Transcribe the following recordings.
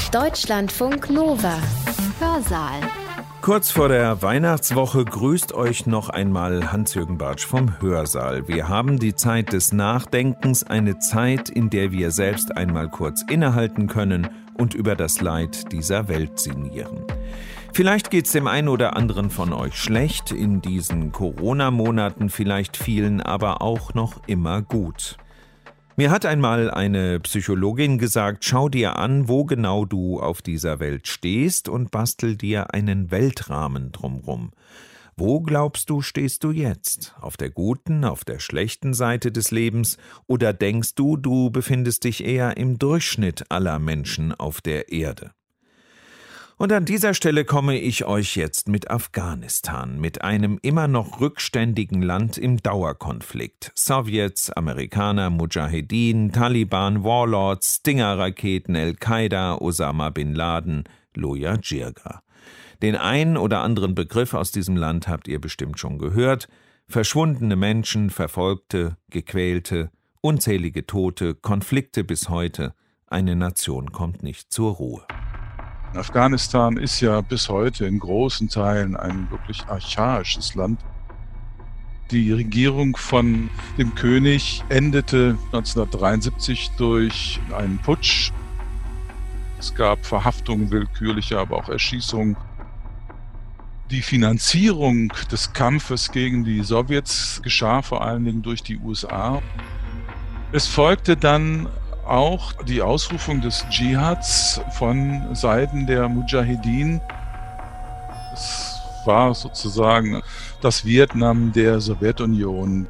Deutschlandfunk Nova. Hörsaal. Kurz vor der Weihnachtswoche grüßt euch noch einmal Hans-Jürgen Bartsch vom Hörsaal. Wir haben die Zeit des Nachdenkens, eine Zeit, in der wir selbst einmal kurz innehalten können und über das Leid dieser Welt sinnieren. Vielleicht geht's dem einen oder anderen von euch schlecht in diesen Corona-Monaten, vielleicht vielen aber auch noch immer gut. Mir hat einmal eine Psychologin gesagt, schau dir an, wo genau du auf dieser Welt stehst und bastel dir einen Weltrahmen drumrum. Wo glaubst du, stehst du jetzt? Auf der guten, auf der schlechten Seite des Lebens? Oder denkst du, du befindest dich eher im Durchschnitt aller Menschen auf der Erde? Und an dieser Stelle komme ich euch jetzt mit Afghanistan, mit einem immer noch rückständigen Land im Dauerkonflikt. Sowjets, Amerikaner, Mujahedin, Taliban, Warlords, Stinger-Raketen, Al-Qaida, Osama bin Laden, Loya Jirga. Den einen oder anderen Begriff aus diesem Land habt ihr bestimmt schon gehört. Verschwundene Menschen, Verfolgte, Gequälte, unzählige Tote, Konflikte bis heute. Eine Nation kommt nicht zur Ruhe. Afghanistan ist ja bis heute in großen Teilen ein wirklich archaisches Land. Die Regierung von dem König endete 1973 durch einen Putsch. Es gab Verhaftungen willkürliche, aber auch Erschießungen. Die Finanzierung des Kampfes gegen die Sowjets geschah vor allen Dingen durch die USA. Es folgte dann auch die Ausrufung des Dschihads von Seiten der Mujahedin. Es war sozusagen das Vietnam der Sowjetunion.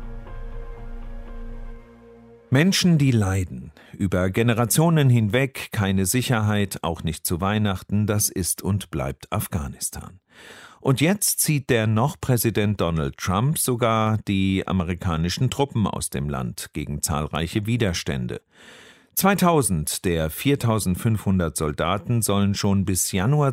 Menschen, die leiden, über Generationen hinweg, keine Sicherheit, auch nicht zu Weihnachten, das ist und bleibt Afghanistan. Und jetzt zieht der noch Präsident Donald Trump sogar die amerikanischen Truppen aus dem Land gegen zahlreiche Widerstände. 2000 der 4.500 Soldaten sollen schon bis Januar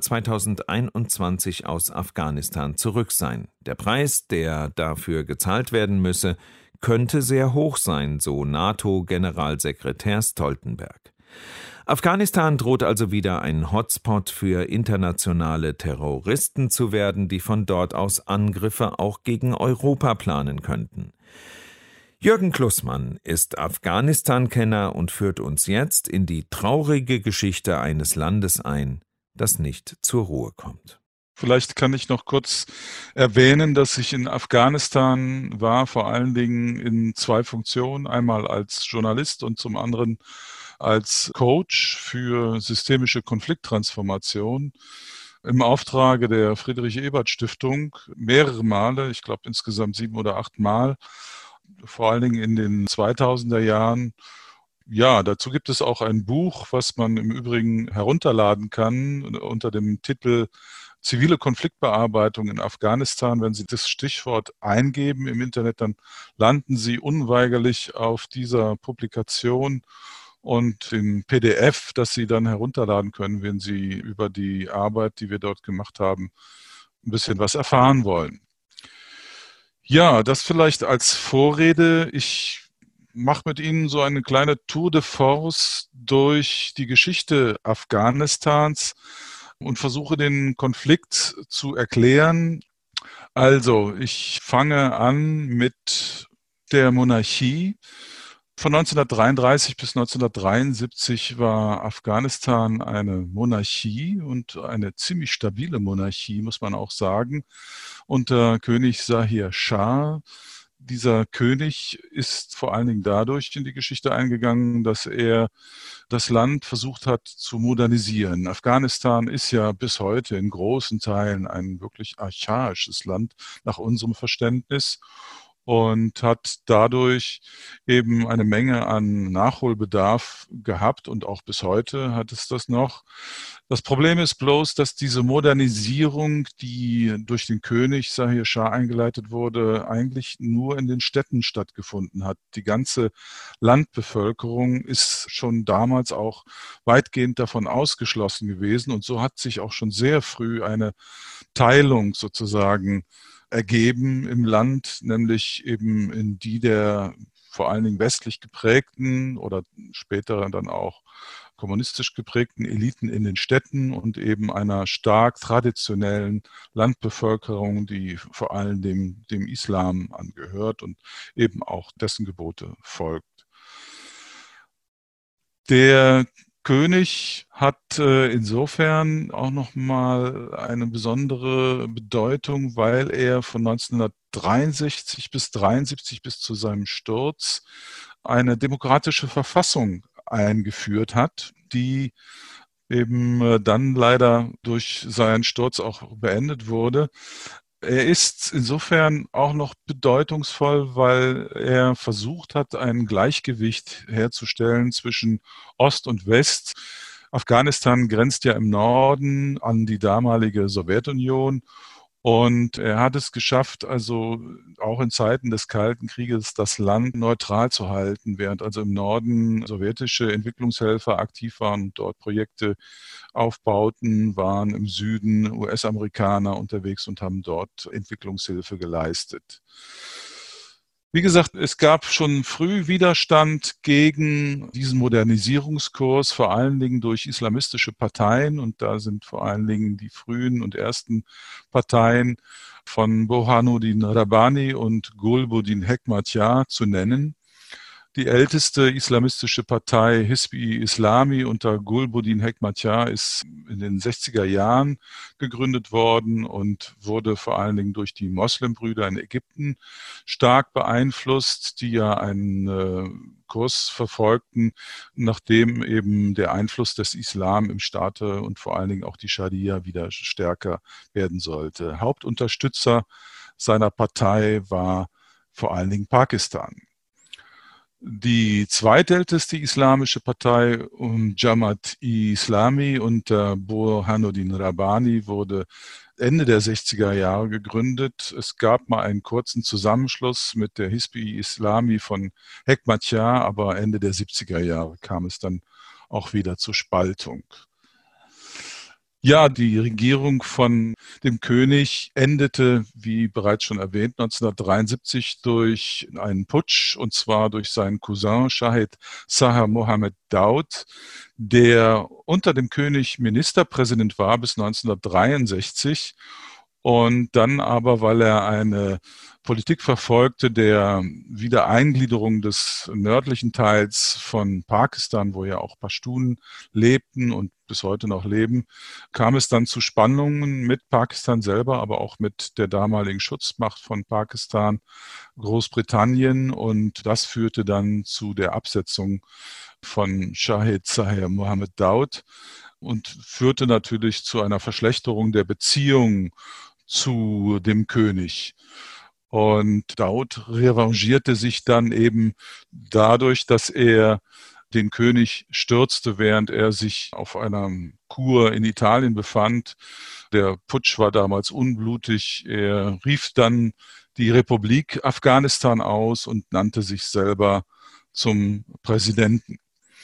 2021 aus Afghanistan zurück sein. Der Preis, der dafür gezahlt werden müsse, könnte sehr hoch sein, so NATO-Generalsekretär Stoltenberg. Afghanistan droht also wieder ein Hotspot für internationale Terroristen zu werden, die von dort aus Angriffe auch gegen Europa planen könnten. Jürgen Klussmann ist Afghanistan-Kenner und führt uns jetzt in die traurige Geschichte eines Landes ein, das nicht zur Ruhe kommt. Vielleicht kann ich noch kurz erwähnen, dass ich in Afghanistan war, vor allen Dingen in zwei Funktionen, einmal als Journalist und zum anderen als Coach für systemische Konflikttransformation im Auftrage der Friedrich-Ebert-Stiftung mehrere Male, ich glaube insgesamt 7 oder 8 Mal, vor allen Dingen in den 2000er Jahren. Ja, dazu gibt es auch ein Buch, was man im Übrigen herunterladen kann unter dem Titel Zivile Konfliktbearbeitung in Afghanistan. Wenn Sie das Stichwort eingeben im Internet, dann landen Sie unweigerlich auf dieser Publikation und dem PDF, das Sie dann herunterladen können, wenn Sie über die Arbeit, die wir dort gemacht haben, ein bisschen was erfahren wollen. Ja, das vielleicht als Vorrede. Ich mache mit Ihnen so eine kleine Tour de force durch die Geschichte Afghanistans und versuche den Konflikt zu erklären. Also, ich fange an mit der Monarchie. Von 1933 bis 1973 war Afghanistan eine Monarchie und eine ziemlich stabile Monarchie, muss man auch sagen, unter König Zahir Schah. Dieser König ist vor allen Dingen dadurch in die Geschichte eingegangen, dass er das Land versucht hat zu modernisieren. Afghanistan ist ja bis heute in großen Teilen ein wirklich archaisches Land nach unserem Verständnis und hat dadurch eben eine Menge an Nachholbedarf gehabt und auch bis heute hat es das noch. Das Problem ist bloß, dass diese Modernisierung, die durch den König Zahir Schah eingeleitet wurde, eigentlich nur in den Städten stattgefunden hat. Die ganze Landbevölkerung ist schon damals auch weitgehend davon ausgeschlossen gewesen und so hat sich auch schon sehr früh eine Teilung sozusagen ergeben im Land, nämlich eben in die der vor allen Dingen westlich geprägten oder später dann auch kommunistisch geprägten Eliten in den Städten und eben einer stark traditionellen Landbevölkerung, die vor allem dem Islam angehört und eben auch dessen Gebote folgt. Der König hat insofern auch nochmal eine besondere Bedeutung, weil er von 1963 bis 1973 bis zu seinem Sturz eine demokratische Verfassung eingeführt hat, die eben dann leider durch seinen Sturz auch beendet wurde. Er ist insofern auch noch bedeutungsvoll, weil er versucht hat, ein Gleichgewicht herzustellen zwischen Ost und West. Afghanistan grenzt ja im Norden an die damalige Sowjetunion. Und er hat es geschafft, also auch in Zeiten des Kalten Krieges das Land neutral zu halten, während also im Norden sowjetische Entwicklungshelfer aktiv waren und dort Projekte aufbauten, waren im Süden US-Amerikaner unterwegs und haben dort Entwicklungshilfe geleistet. Wie gesagt, es gab schon früh Widerstand gegen diesen Modernisierungskurs, vor allen Dingen durch islamistische Parteien. Und da sind vor allen Dingen die frühen und ersten Parteien von Burhanuddin Rabbani und Gulbuddin Hekmatyar zu nennen. Die älteste islamistische Partei Hizb-i Islami unter Gulbuddin Hekmatyar ist in den 60er Jahren gegründet worden und wurde vor allen Dingen durch die Moslembrüder in Ägypten stark beeinflusst, die ja einen Kurs verfolgten, nachdem eben der Einfluss des Islam im Staate und vor allen Dingen auch die Scharia wieder stärker werden sollte. Hauptunterstützer seiner Partei war vor allen Dingen Pakistan. Die zweitälteste islamische Partei, Jamaat-i-Islami unter Burhanuddin Rabbani, wurde Ende der 60er Jahre gegründet. Es gab mal einen kurzen Zusammenschluss mit der Hizb-i Islami von Hekmatyar, aber Ende der 70er Jahre kam es dann auch wieder zur Spaltung. Ja, die Regierung von dem König endete, wie bereits schon erwähnt, 1973 durch einen Putsch, und zwar durch seinen Cousin Shahid Zahir Mohammed Daud, der unter dem König Ministerpräsident war bis 1963 und dann aber, weil er eine Politik verfolgte der Wiedereingliederung des nördlichen Teils von Pakistan, wo ja auch Pashtunen lebten und bis heute noch leben, kam es dann zu Spannungen mit Pakistan selber, aber auch mit der damaligen Schutzmacht von Pakistan, Großbritannien, und das führte dann zu der Absetzung von Shahid Zahir Mohammed Daud und führte natürlich zu einer Verschlechterung der Beziehungen zu dem König. Und Daud revanchierte sich dann eben dadurch, dass er den König stürzte, während er sich auf einer Kur in Italien befand. Der Putsch war damals unblutig. Er rief dann die Republik Afghanistan aus und nannte sich selber zum Präsidenten.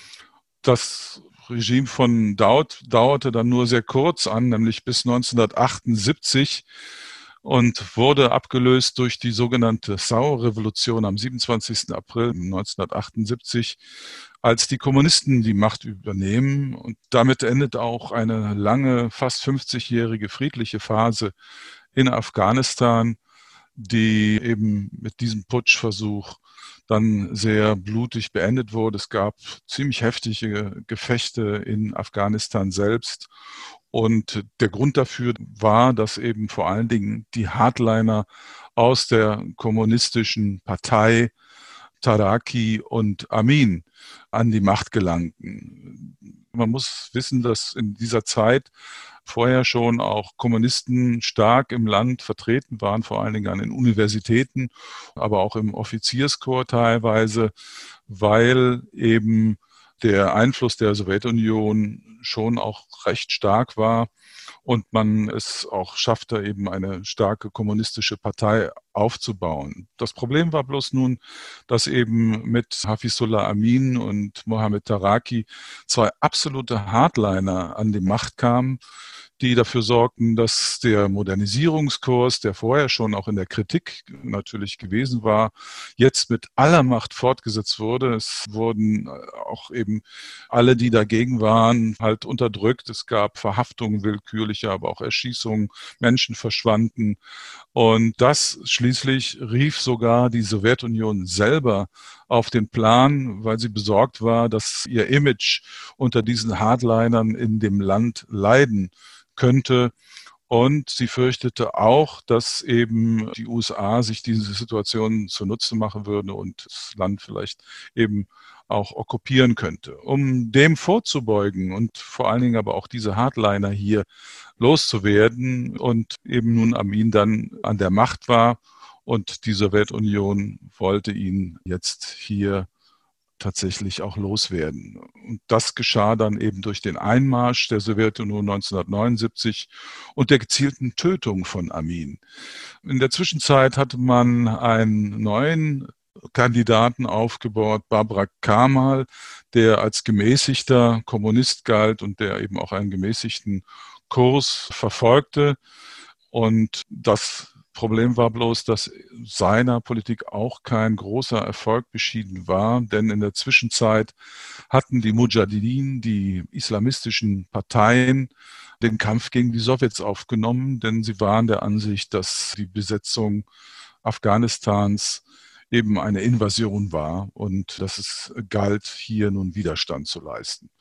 Das Regime von Daud dauerte dann nur sehr kurz an, nämlich bis 1978, und wurde abgelöst durch die sogenannte Sauer-Revolution am 27. April 1978, als die Kommunisten die Macht übernehmen. Und damit endet auch eine lange, fast 50-jährige friedliche Phase in Afghanistan, die eben mit diesem Putschversuch dann sehr blutig beendet wurde. Es gab ziemlich heftige Gefechte in Afghanistan selbst. Und der Grund dafür war, dass eben vor allen Dingen die Hardliner aus der kommunistischen Partei Taraki und Amin an die Macht gelangten. Man muss wissen, dass in dieser Zeit vorher schon auch Kommunisten stark im Land vertreten waren, vor allen Dingen an den Universitäten, aber auch im Offizierskorps teilweise, weil eben der Einfluss der Sowjetunion schon auch recht stark war und man es auch schaffte, eben eine starke kommunistische Partei aufzubauen. Das Problem war bloß nun, dass eben mit Hafizullah Amin und Mohammed Taraki zwei absolute Hardliner an die Macht kamen, die dafür sorgten, dass der Modernisierungskurs, der vorher schon auch in der Kritik natürlich gewesen war, jetzt mit aller Macht fortgesetzt wurde. Es wurden auch eben alle, die dagegen waren, halt unterdrückt. Es gab Verhaftungen willkürliche, aber auch Erschießungen, Menschen verschwanden. Und das schließlich rief sogar die Sowjetunion selber auf den Plan, weil sie besorgt war, dass ihr Image unter diesen Hardlinern in dem Land leiden könnte. Und sie fürchtete auch, dass eben die USA sich diese Situation zunutze machen würde und das Land vielleicht eben auch okkupieren könnte. Um dem vorzubeugen und vor allen Dingen aber auch diese Hardliner hier loszuwerden und eben nun Amin dann an der Macht war und die Sowjetunion wollte ihn jetzt hier tatsächlich auch loswerden. Und das geschah dann eben durch den Einmarsch der Sowjetunion 1979 und der gezielten Tötung von Amin. In der Zwischenzeit hatte man einen neuen Kandidaten aufgebaut, Babrak Kamal, der als gemäßigter Kommunist galt und der eben auch einen gemäßigten Kurs verfolgte. Und das Problem war bloß, dass seiner Politik auch kein großer Erfolg beschieden war, denn in der Zwischenzeit hatten die Mudschahidin, die islamistischen Parteien, den Kampf gegen die Sowjets aufgenommen, denn sie waren der Ansicht, dass die Besetzung Afghanistans eben eine Invasion war und dass es galt, hier nun Widerstand zu leisten.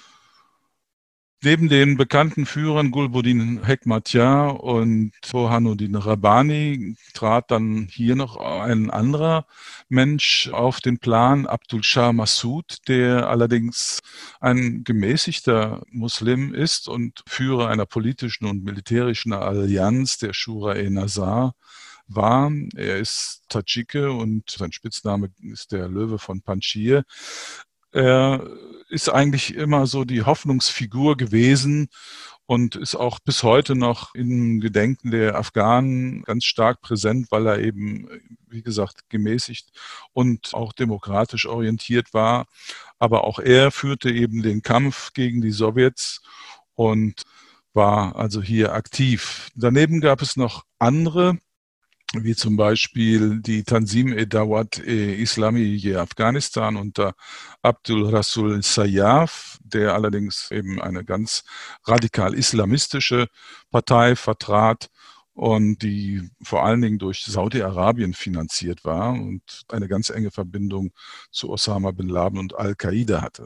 Neben den bekannten Führern Gulbuddin Hekmatyar und Burhanuddin Rabbani trat dann hier noch ein anderer Mensch auf den Plan, Abdul Shah Massoud, der allerdings ein gemäßigter Muslim ist und Führer einer politischen und militärischen Allianz, der Shura-e-Nazar, war. Er ist Tadschike und sein Spitzname ist der Löwe von Panjshir. Er ist eigentlich immer so die Hoffnungsfigur gewesen und ist auch bis heute noch im Gedenken der Afghanen ganz stark präsent, weil er eben, wie gesagt, gemäßigt und auch demokratisch orientiert war. Aber auch er führte eben den Kampf gegen die Sowjets und war also hier aktiv. Daneben gab es noch andere, wie zum Beispiel die Tanzim-e-Dawat-e-Islami Afghanistan unter Abdul Rasul Sayyaf, der allerdings eben eine ganz radikal islamistische Partei vertrat und die vor allen Dingen durch Saudi-Arabien finanziert war und eine ganz enge Verbindung zu Osama bin Laden und Al-Qaida hatte.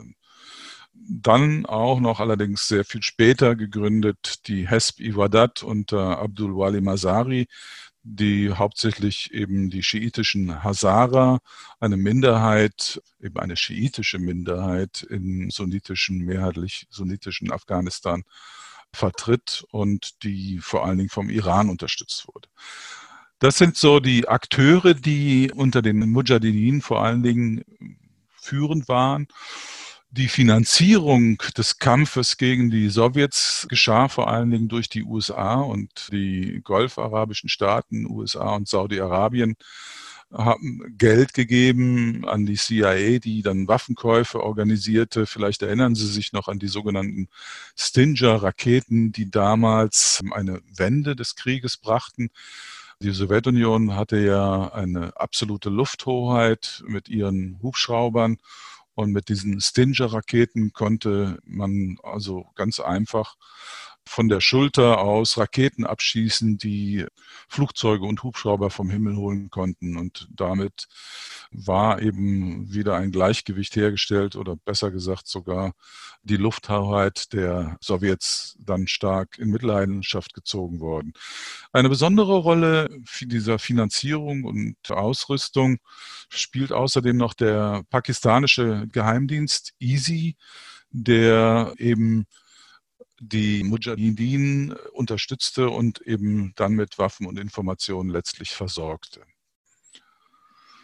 Dann auch noch allerdings sehr viel später gegründet die Hezb-i-Wadat unter Abdul Wali Mazari, die hauptsächlich eben die schiitischen Hazara, eine Minderheit, eben eine schiitische Minderheit in mehrheitlich sunnitischen Afghanistan vertritt und die vor allen Dingen vom Iran unterstützt wurde. Das sind so die Akteure, die unter den Mudschahidin vor allen Dingen führend waren. Die Finanzierung des Kampfes gegen die Sowjets geschah vor allen Dingen durch die USA und die golfarabischen Staaten, USA und Saudi-Arabien, haben Geld gegeben an die CIA, die dann Waffenkäufe organisierte. Vielleicht erinnern Sie sich noch an die sogenannten Stinger-Raketen, die damals eine Wende des Krieges brachten. Die Sowjetunion hatte ja eine absolute Lufthoheit mit ihren Hubschraubern. Und mit diesen Stinger-Raketen konnte man also ganz einfach von der Schulter aus Raketen abschießen, die Flugzeuge und Hubschrauber vom Himmel holen konnten. Und damit war eben wieder ein Gleichgewicht hergestellt oder besser gesagt sogar die Lufthoheit der Sowjets dann stark in Mitleidenschaft gezogen worden. Eine besondere Rolle dieser Finanzierung und Ausrüstung spielt außerdem noch der pakistanische Geheimdienst ISI, der eben die Mudschahidin unterstützte und eben dann mit Waffen und Informationen letztlich versorgte.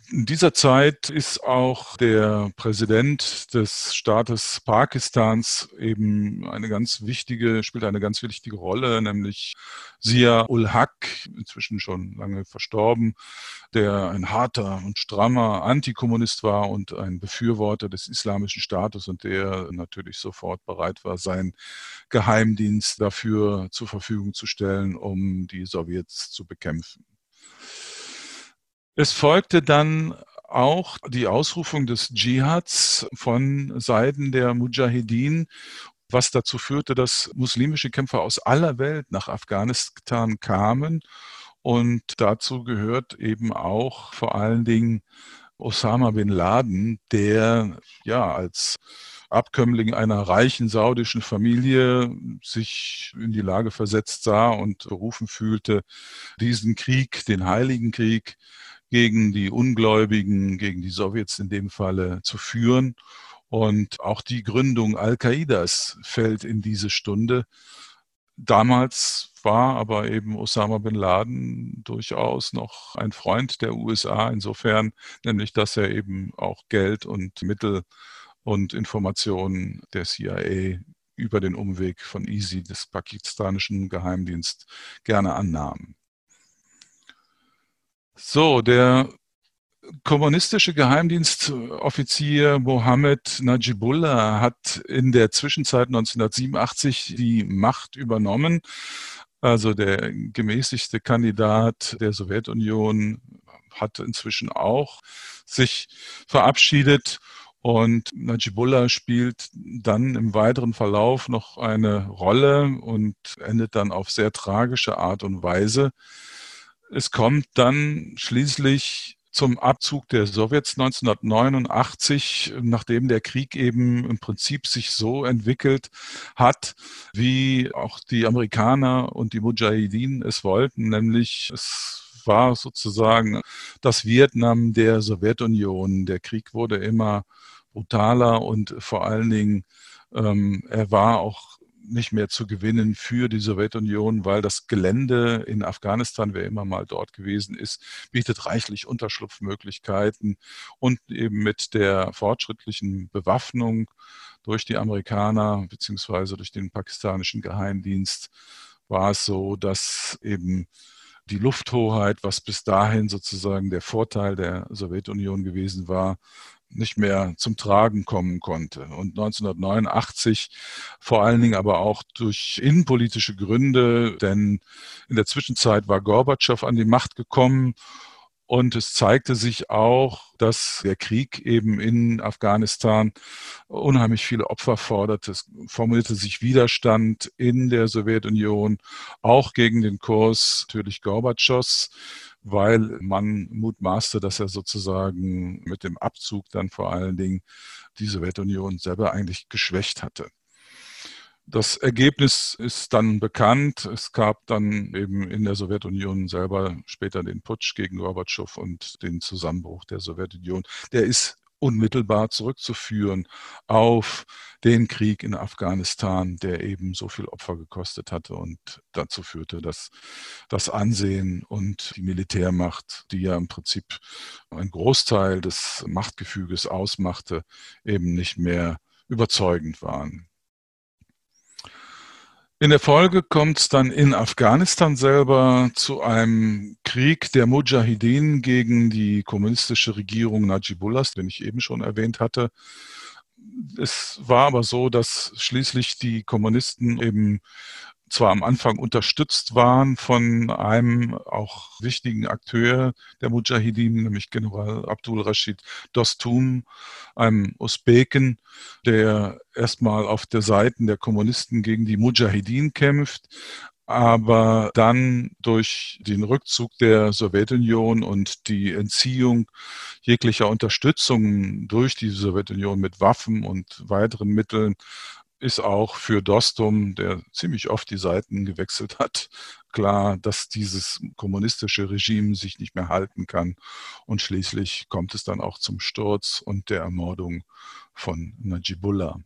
In dieser Zeit ist auch der Präsident des Staates Pakistans eben spielt eine ganz wichtige Rolle, nämlich Zia-ul-Haq, inzwischen schon lange verstorben, der ein harter und strammer Antikommunist war und ein Befürworter des islamischen Staates und der natürlich sofort bereit war, seinen Geheimdienst dafür zur Verfügung zu stellen, um die Sowjets zu bekämpfen. Es folgte dann auch die Ausrufung des Dschihads von Seiten der Mudschahidin, was dazu führte, dass muslimische Kämpfer aus aller Welt nach Afghanistan kamen. Und dazu gehört eben auch vor allen Dingen Osama bin Laden, der ja als Abkömmling einer reichen saudischen Familie sich in die Lage versetzt sah und berufen fühlte, diesen Krieg, den Heiligen Krieg gegen die Ungläubigen, gegen die Sowjets in dem Falle zu führen. Und auch die Gründung Al-Qaidas fällt in diese Stunde. Damals war aber eben Osama bin Laden durchaus noch ein Freund der USA, insofern, nämlich dass er eben auch Geld und Mittel und Informationen der CIA über den Umweg von ISI, des pakistanischen Geheimdienstes, gerne annahm. So, der kommunistische Geheimdienstoffizier Mohammed Najibullah hat in der Zwischenzeit 1987 die Macht übernommen. Also der gemäßigte Kandidat der Sowjetunion hat inzwischen auch sich verabschiedet. Und Najibullah spielt dann im weiteren Verlauf noch eine Rolle und endet dann auf sehr tragische Art und Weise. Es kommt dann schließlich zum Abzug der Sowjets 1989, nachdem der Krieg eben im Prinzip sich so entwickelt hat, wie auch die Amerikaner und die Mudschahidin es wollten, nämlich es war sozusagen das Vietnam der Sowjetunion. Der Krieg wurde immer brutaler und vor allen Dingen er war auch nicht mehr zu gewinnen für die Sowjetunion, weil das Gelände in Afghanistan, wer immer mal dort gewesen ist, bietet reichlich Unterschlupfmöglichkeiten und eben mit der fortschrittlichen Bewaffnung durch die Amerikaner beziehungsweise durch den pakistanischen Geheimdienst war es so, dass eben die Lufthoheit, was bis dahin sozusagen der Vorteil der Sowjetunion gewesen war, nicht mehr zum Tragen kommen konnte. Und 1989 vor allen Dingen aber auch durch innenpolitische Gründe, denn in der Zwischenzeit war Gorbatschow an die Macht gekommen und es zeigte sich auch, dass der Krieg eben in Afghanistan unheimlich viele Opfer forderte. Es formulierte sich Widerstand in der Sowjetunion, auch gegen den Kurs natürlich Gorbatschows, weil man mutmaßte, dass er sozusagen mit dem Abzug dann vor allen Dingen die Sowjetunion selber eigentlich geschwächt hatte. Das Ergebnis ist dann bekannt. Es gab dann eben in der Sowjetunion selber später den Putsch gegen Gorbatschow und den Zusammenbruch der Sowjetunion. Der ist unmittelbar zurückzuführen auf den Krieg in Afghanistan, der eben so viel Opfer gekostet hatte und dazu führte, dass das Ansehen und die Militärmacht, die ja im Prinzip einen Großteil des Machtgefüges ausmachte, eben nicht mehr überzeugend waren. In der Folge kommt es dann in Afghanistan selber zu einem Krieg der Mudschahidin gegen die kommunistische Regierung Najibullahs, den ich eben schon erwähnt hatte. Es war aber so, dass schließlich die Kommunisten eben zwar am Anfang unterstützt waren von einem auch wichtigen Akteur der Mudschahidin, nämlich General Abdul Rashid Dostum, einem Usbeken, der erstmal auf der Seite der Kommunisten gegen die Mudschahidin kämpft, aber dann durch den Rückzug der Sowjetunion und die Entziehung jeglicher Unterstützung durch die Sowjetunion mit Waffen und weiteren Mitteln ist auch für Dostum, der ziemlich oft die Seiten gewechselt hat, klar, dass dieses kommunistische Regime sich nicht mehr halten kann. Und schließlich kommt es dann auch zum Sturz und der Ermordung von Najibullah.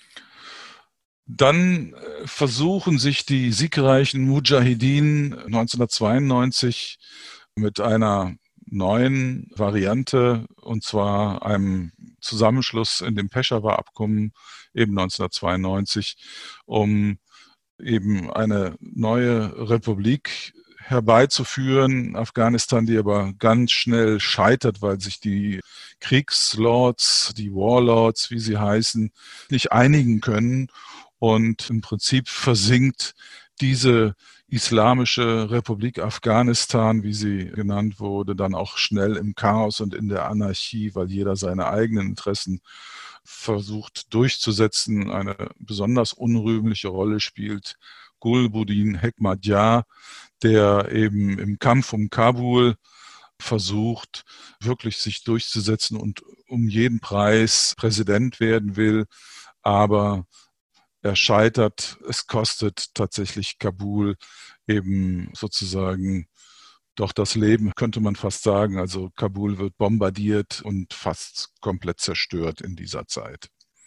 Dann versuchen sich die siegreichen Mudschahidin 1992 mit einer neuen Variante, und zwar einem Zusammenschluss in dem Peschawar-Abkommen eben 1992, um eben eine neue Republik herbeizuführen, Afghanistan, die aber ganz schnell scheitert, weil sich die Kriegslords, die Warlords, wie sie heißen, nicht einigen können. Und im Prinzip versinkt diese Islamische Republik Afghanistan, wie sie genannt wurde, dann auch schnell im Chaos und in der Anarchie, weil jeder seine eigenen Interessen versucht durchzusetzen. Eine besonders unrühmliche Rolle spielt Gulbuddin Hekmatyar, der eben im Kampf um Kabul versucht, wirklich sich durchzusetzen und um jeden Preis Präsident werden will. Aber er scheitert. Es kostet tatsächlich Kabul eben sozusagen doch das Leben, könnte man fast sagen. Also Kabul wird bombardiert und fast komplett zerstört in dieser Zeit.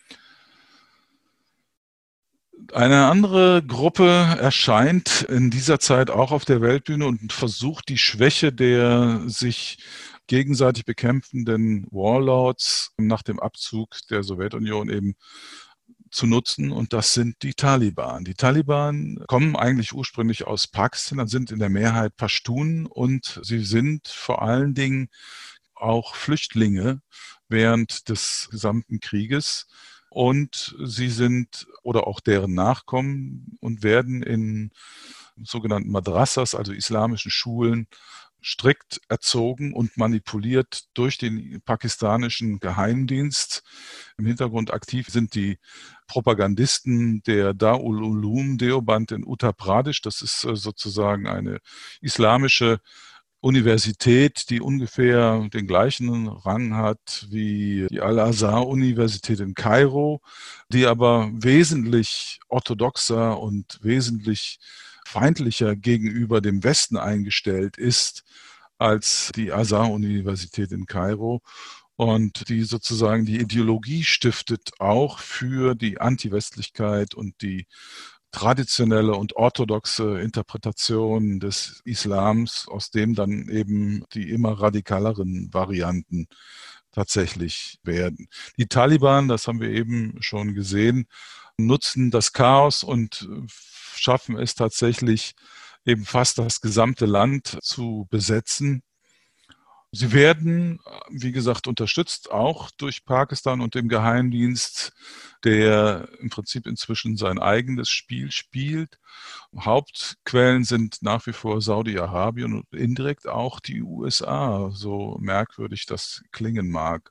Eine andere Gruppe erscheint in dieser Zeit auch auf der Weltbühne und versucht, die Schwäche der sich gegenseitig bekämpfenden Warlords nach dem Abzug der Sowjetunion eben zu nutzen, und das sind die Taliban. Die Taliban kommen eigentlich ursprünglich aus Pakistan, sind in der Mehrheit Pashtunen, und sie sind vor allen Dingen auch Flüchtlinge während des gesamten Krieges. Und sie sind oder auch deren Nachkommen und werden in sogenannten Madrassas, also islamischen Schulen, strikt erzogen und manipuliert durch den pakistanischen Geheimdienst. Im Hintergrund aktiv sind die Propagandisten der Darul Uloom Deoband in Uttar Pradesh. Das ist sozusagen eine islamische Universität, die ungefähr den gleichen Rang hat wie die Al-Azhar-Universität in Kairo, die aber wesentlich orthodoxer und wesentlich feindlicher gegenüber dem Westen eingestellt ist als die Azhar-Universität in Kairo, und die sozusagen die Ideologie stiftet auch für die Antiwestlichkeit und die traditionelle und orthodoxe Interpretation des Islams, aus dem dann eben die immer radikaleren Varianten tatsächlich werden. Die Taliban, das haben wir eben schon gesehen, nutzen das Chaos und schaffen es tatsächlich, eben fast das gesamte Land zu besetzen. Sie werden, wie gesagt, unterstützt auch durch Pakistan und dem Geheimdienst, der im Prinzip inzwischen sein eigenes Spiel spielt. Hauptquellen sind nach wie vor Saudi-Arabien und indirekt auch die USA, so merkwürdig das klingen mag.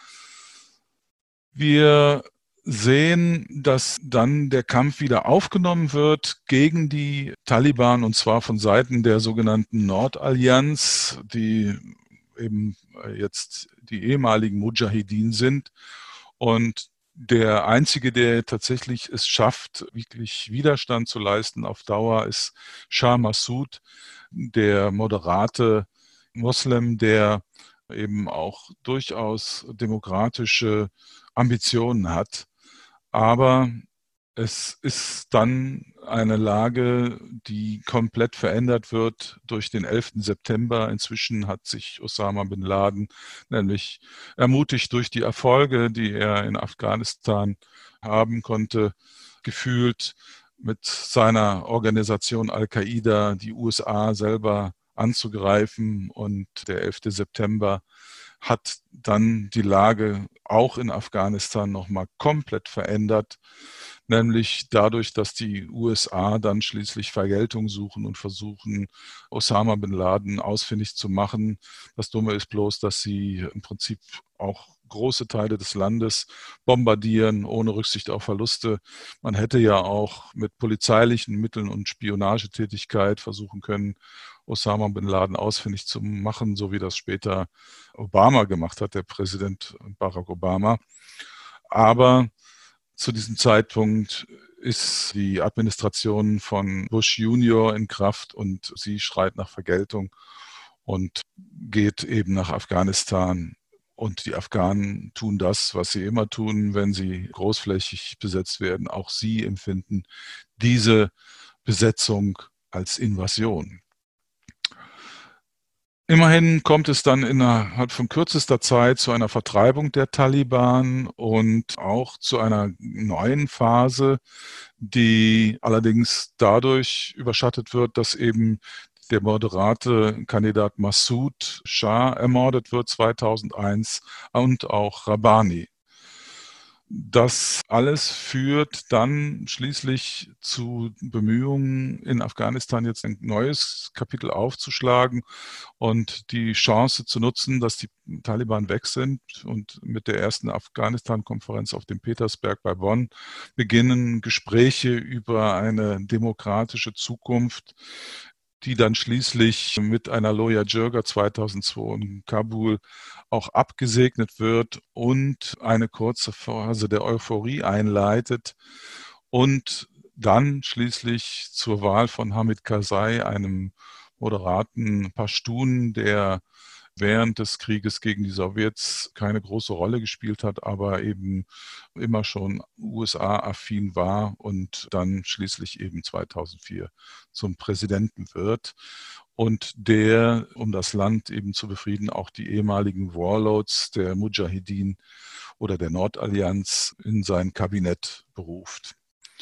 Wir sehen, dass dann der Kampf wieder aufgenommen wird gegen die Taliban, und zwar von Seiten der sogenannten Nordallianz, die eben jetzt die ehemaligen Mujahideen sind. Und der Einzige, der tatsächlich es schafft, wirklich Widerstand zu leisten auf Dauer, ist Shah Massoud, der moderate Moslem, der eben auch durchaus demokratische Ambitionen hat. Aber es ist dann eine Lage, die komplett verändert wird durch den 11. September. Inzwischen hat sich Osama bin Laden nämlich ermutigt durch die Erfolge, die er in Afghanistan haben konnte, gefühlt mit seiner Organisation Al-Qaida die USA selber anzugreifen. Und der 11. September hat dann die Lage auch in Afghanistan nochmal komplett verändert, nämlich dadurch, dass die USA dann schließlich Vergeltung suchen und versuchen, Osama bin Laden ausfindig zu machen. Das Dumme ist bloß, dass sie im Prinzip auch große Teile des Landes bombardieren, ohne Rücksicht auf Verluste. Man hätte ja auch mit polizeilichen Mitteln und Spionagetätigkeit versuchen können, Osama bin Laden ausfindig zu machen, so wie das später Obama gemacht hat, der Präsident Barack Obama. Aber zu diesem Zeitpunkt ist die Administration von Bush Junior in Kraft, und sie schreit nach Vergeltung und geht eben nach Afghanistan. Und die Afghanen tun das, was sie immer tun, wenn sie großflächig besetzt werden. Auch sie empfinden diese Besetzung als Invasion. Immerhin kommt es dann innerhalb von kürzester Zeit zu einer Vertreibung der Taliban und auch zu einer neuen Phase, die allerdings dadurch überschattet wird, dass eben der moderate Kandidat Massoud Shah ermordet wird 2001 und auch Rabbani. Das alles führt dann schließlich zu Bemühungen, in Afghanistan jetzt ein neues Kapitel aufzuschlagen und die Chance zu nutzen, dass die Taliban weg sind und mit der ersten Afghanistan-Konferenz auf dem Petersberg bei Bonn beginnen Gespräche über eine demokratische Zukunft, die dann schließlich mit einer Loya Jirga 2002 in Kabul auch abgesegnet wird und eine kurze Phase der Euphorie einleitet und dann schließlich zur Wahl von Hamid Karzai, einem moderaten Paschtun, der während des Krieges gegen die Sowjets keine große Rolle gespielt hat, aber eben immer schon USA-affin war und dann schließlich eben 2004 zum Präsidenten wird und der, um das Land eben zu befrieden, auch die ehemaligen Warlords der Mujahideen oder der Nordallianz in sein Kabinett beruft.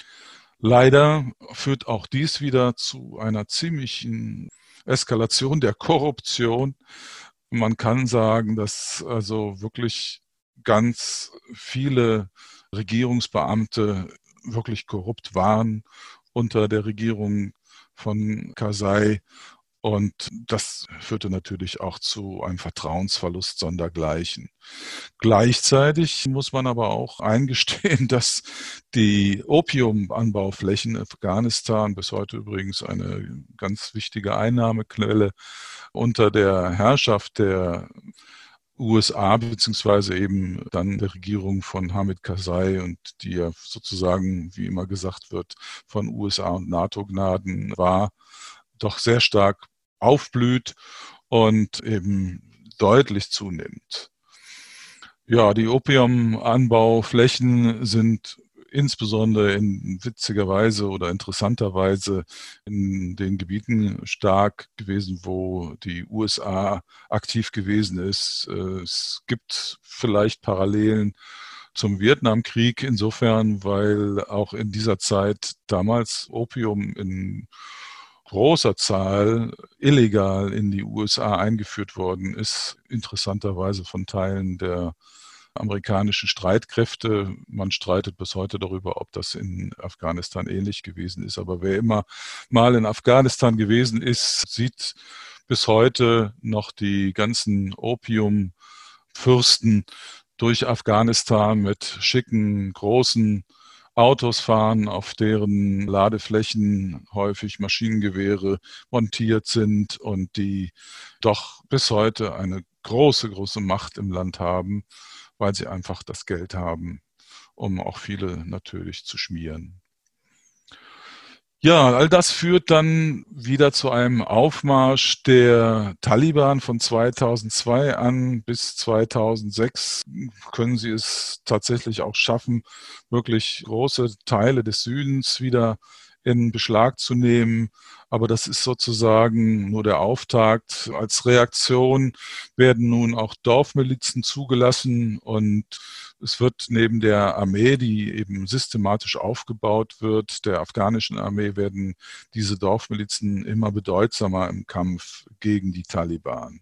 Leider führt auch dies wieder zu einer ziemlichen Eskalation der Korruption. Man kann sagen, dass also wirklich ganz viele Regierungsbeamte wirklich korrupt waren unter der Regierung von Karzai. Und das führte natürlich auch zu einem Vertrauensverlust sondergleichen. Gleichzeitig muss man aber auch eingestehen, dass die Opiumanbauflächen in Afghanistan, bis heute übrigens eine ganz wichtige Einnahmequelle, unter der Herrschaft der USA beziehungsweise eben dann der Regierung von Hamid Karzai und die ja sozusagen, wie immer gesagt wird, von USA und NATO-Gnaden war, doch sehr stark aufblüht und eben deutlich zunimmt. Ja, die Opiumanbauflächen sind insbesondere in witziger Weise oder interessanterweise in den Gebieten stark gewesen, wo die USA aktiv gewesen ist. Es gibt vielleicht Parallelen zum Vietnamkrieg insofern, weil auch in dieser Zeit damals Opium in großer Zahl illegal in die USA eingeführt worden ist, interessanterweise von Teilen der amerikanischen Streitkräfte. Man streitet bis heute darüber, ob das in Afghanistan ähnlich gewesen ist. Aber wer immer mal in Afghanistan gewesen ist, sieht bis heute noch die ganzen Opiumfürsten durch Afghanistan mit schicken, großen Autos fahren, auf deren Ladeflächen häufig Maschinengewehre montiert sind und die doch bis heute eine große, große Macht im Land haben, weil sie einfach das Geld haben, um auch viele natürlich zu schmieren. Ja, all das führt dann wieder zu einem Aufmarsch der Taliban von 2002 an bis 2006. Können sie es tatsächlich auch schaffen, wirklich große Teile des Südens wieder in Beschlag zu nehmen. Aber das ist sozusagen nur der Auftakt. Als Reaktion werden nun auch Dorfmilizen zugelassen und es wird neben der Armee, die eben systematisch aufgebaut wird, der afghanischen Armee, werden diese Dorfmilizen immer bedeutsamer im Kampf gegen die Taliban.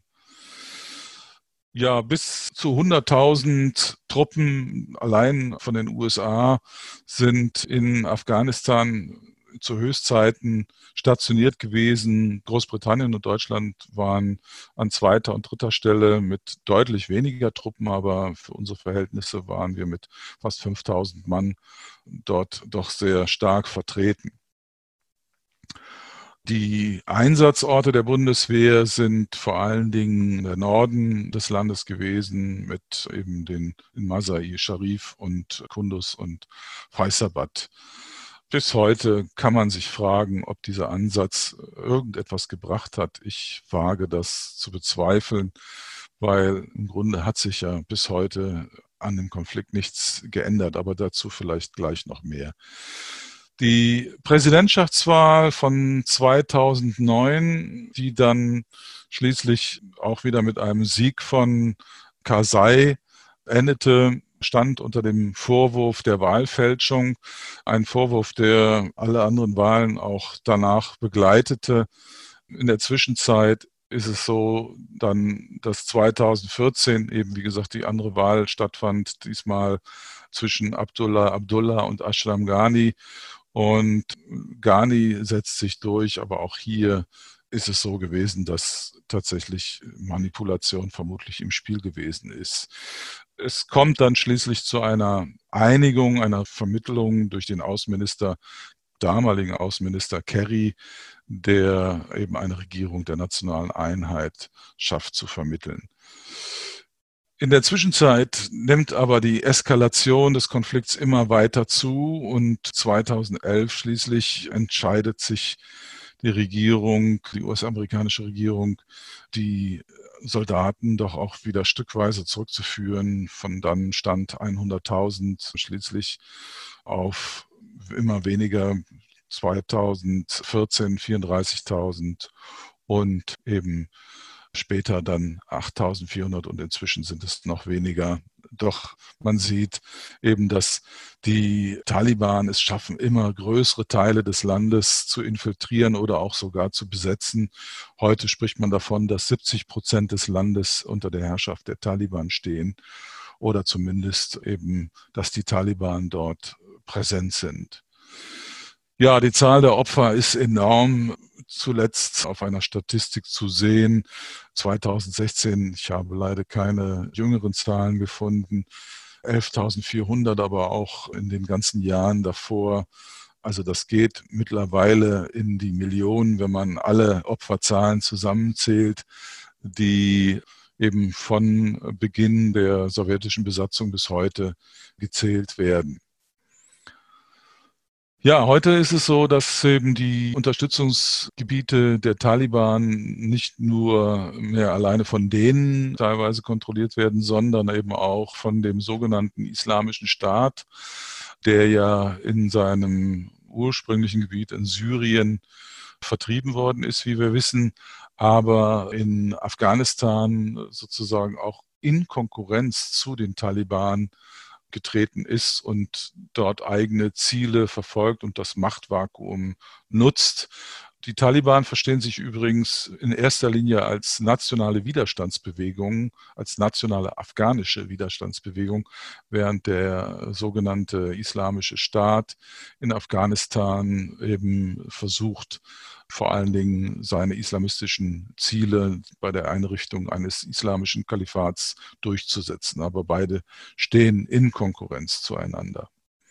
Ja, bis zu 100.000 Truppen allein von den USA sind in Afghanistan zu Höchstzeiten stationiert gewesen. Großbritannien und Deutschland waren an zweiter und dritter Stelle mit deutlich weniger Truppen, aber für unsere Verhältnisse waren wir mit fast 5.000 Mann dort doch sehr stark vertreten. Die Einsatzorte der Bundeswehr sind vor allen Dingen der Norden des Landes gewesen, mit eben den in Masai, Sharif und Kunduz und Faizabad. Bis heute kann man sich fragen, ob dieser Ansatz irgendetwas gebracht hat. Ich wage das zu bezweifeln, weil im Grunde hat sich ja bis heute an dem Konflikt nichts geändert, aber dazu vielleicht gleich noch mehr. Die Präsidentschaftswahl von 2009, die dann schließlich auch wieder mit einem Sieg von Karzai endete, stand unter dem Vorwurf der Wahlfälschung. Ein Vorwurf, der alle anderen Wahlen auch danach begleitete. In der Zwischenzeit ist es so dann, dass 2014 eben, wie gesagt, die andere Wahl stattfand, diesmal zwischen Abdullah und Ashraf Ghani. Und Ghani setzt sich durch, aber auch hier ist es so gewesen, dass tatsächlich Manipulation vermutlich im Spiel gewesen ist. Es kommt dann schließlich zu einer Einigung, einer Vermittlung durch den damaligen Außenminister Kerry, der eben eine Regierung der nationalen Einheit schafft zu vermitteln. In der Zwischenzeit nimmt aber die Eskalation des Konflikts immer weiter zu und 2011 schließlich entscheidet sich die Regierung, die US-amerikanische Regierung, die Soldaten doch auch wieder stückweise zurückzuführen. Von dann Stand 100.000 schließlich auf immer weniger, 2014 34.000 und eben später dann 8.400 und inzwischen sind es noch weniger. Doch man sieht eben, dass die Taliban es schaffen, immer größere Teile des Landes zu infiltrieren oder auch sogar zu besetzen. Heute spricht man davon, dass 70% des Landes unter der Herrschaft der Taliban stehen oder zumindest eben, dass die Taliban dort präsent sind. Ja, die Zahl der Opfer ist enorm. Zuletzt auf einer Statistik zu sehen, 2016, ich habe leider keine jüngeren Zahlen gefunden, 11.400, aber auch in den ganzen Jahren davor. Also das geht mittlerweile in die Millionen, wenn man alle Opferzahlen zusammenzählt, die eben von Beginn der sowjetischen Besatzung bis heute gezählt werden. Ja, heute ist es so, dass eben die Unterstützungsgebiete der Taliban nicht nur mehr alleine von denen teilweise kontrolliert werden, sondern eben auch von dem sogenannten Islamischen Staat, der ja in seinem ursprünglichen Gebiet in Syrien vertrieben worden ist, wie wir wissen, aber in Afghanistan sozusagen auch in Konkurrenz zu den Taliban getreten ist und dort eigene Ziele verfolgt und das Machtvakuum nutzt. Die Taliban verstehen sich übrigens in erster Linie als nationale Widerstandsbewegung, als nationale afghanische Widerstandsbewegung, während der sogenannte Islamische Staat in Afghanistan eben versucht, vor allen Dingen seine islamistischen Ziele bei der Einrichtung eines islamischen Kalifats durchzusetzen. Aber beide stehen in Konkurrenz zueinander.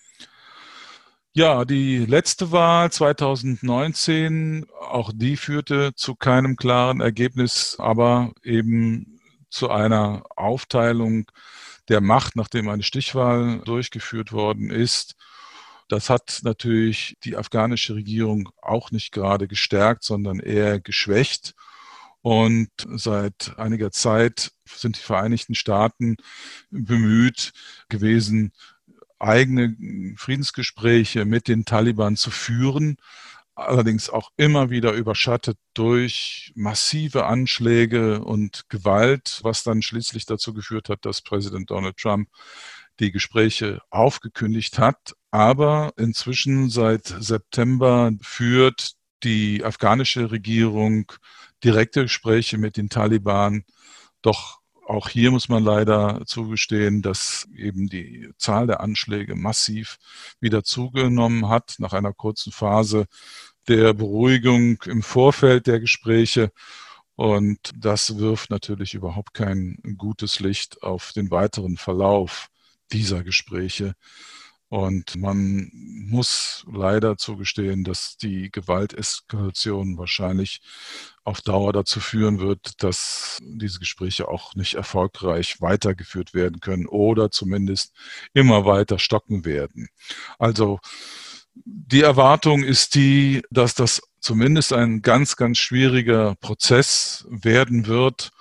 Ja, die letzte Wahl 2019, auch die führte zu keinem klaren Ergebnis, aber eben zu einer Aufteilung der Macht, nachdem eine Stichwahl durchgeführt worden ist. Das hat natürlich die afghanische Regierung auch nicht gerade gestärkt, sondern eher geschwächt. Und seit einiger Zeit sind die Vereinigten Staaten bemüht gewesen, eigene Friedensgespräche mit den Taliban zu führen, allerdings auch immer wieder überschattet durch massive Anschläge und Gewalt, was dann schließlich dazu geführt hat, dass Präsident Donald Trump die Gespräche aufgekündigt hat. Aber inzwischen seit September führt die afghanische Regierung direkte Gespräche mit den Taliban. Doch auch hier muss man leider zugestehen, dass eben die Zahl der Anschläge massiv wieder zugenommen hat nach einer kurzen Phase der Beruhigung im Vorfeld der Gespräche. Und das wirft natürlich überhaupt kein gutes Licht auf den weiteren Verlauf dieser Gespräche. Und man muss leider zugestehen, dass die Gewalteskalation wahrscheinlich auf Dauer dazu führen wird, dass diese Gespräche auch nicht erfolgreich weitergeführt werden können oder zumindest immer weiter stocken werden. Also die Erwartung ist die, dass das zumindest ein ganz, ganz schwieriger Prozess werden wird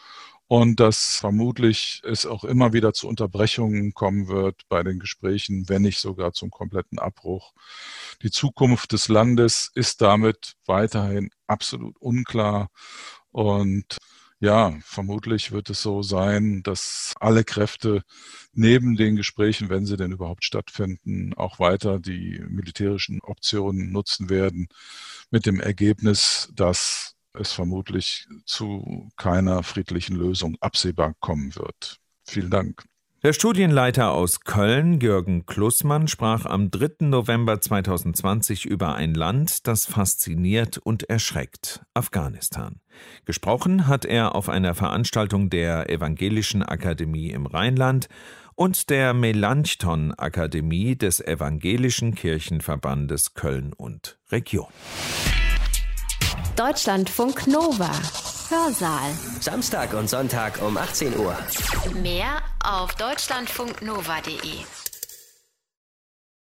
und dass vermutlich es auch immer wieder zu Unterbrechungen kommen wird bei den Gesprächen, wenn nicht sogar zum kompletten Abbruch. Die Zukunft des Landes ist damit weiterhin absolut unklar und ja, vermutlich wird es so sein, dass alle Kräfte neben den Gesprächen, wenn sie denn überhaupt stattfinden, auch weiter die militärischen Optionen nutzen werden, mit dem Ergebnis, dass es vermutlich zu keiner friedlichen Lösung absehbar kommen wird. Vielen Dank. Der Studienleiter aus Köln, Jürgen Klussmann, sprach am 3. November 2020 über ein Land, das fasziniert und erschreckt: Afghanistan. Gesprochen hat er auf einer Veranstaltung der Evangelischen Akademie im Rheinland und der Melanchthon-Akademie des Evangelischen Kirchenverbandes Köln und Region. Deutschlandfunk Nova. Hörsaal. Samstag und Sonntag um 18 Uhr. Mehr auf deutschlandfunknova.de.